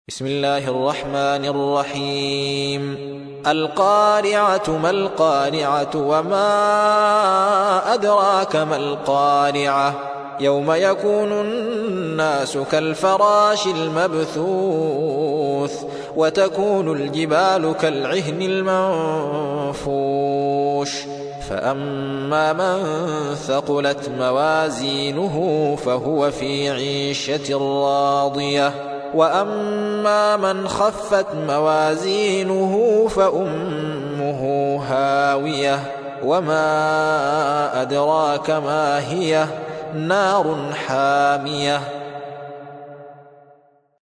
بسم الله الرحمن الرحيم. القارعة ما القارعة وما أدراك ما القارعة يوم يكون الناس كالفراش المبثوث وتكون الجبال كالعهن المنفوش فأما من ثقلت موازينه فهو في عيشة راضية وأما من خفت موازينه فأمه هاوية وما أدراك ما هي نار حامية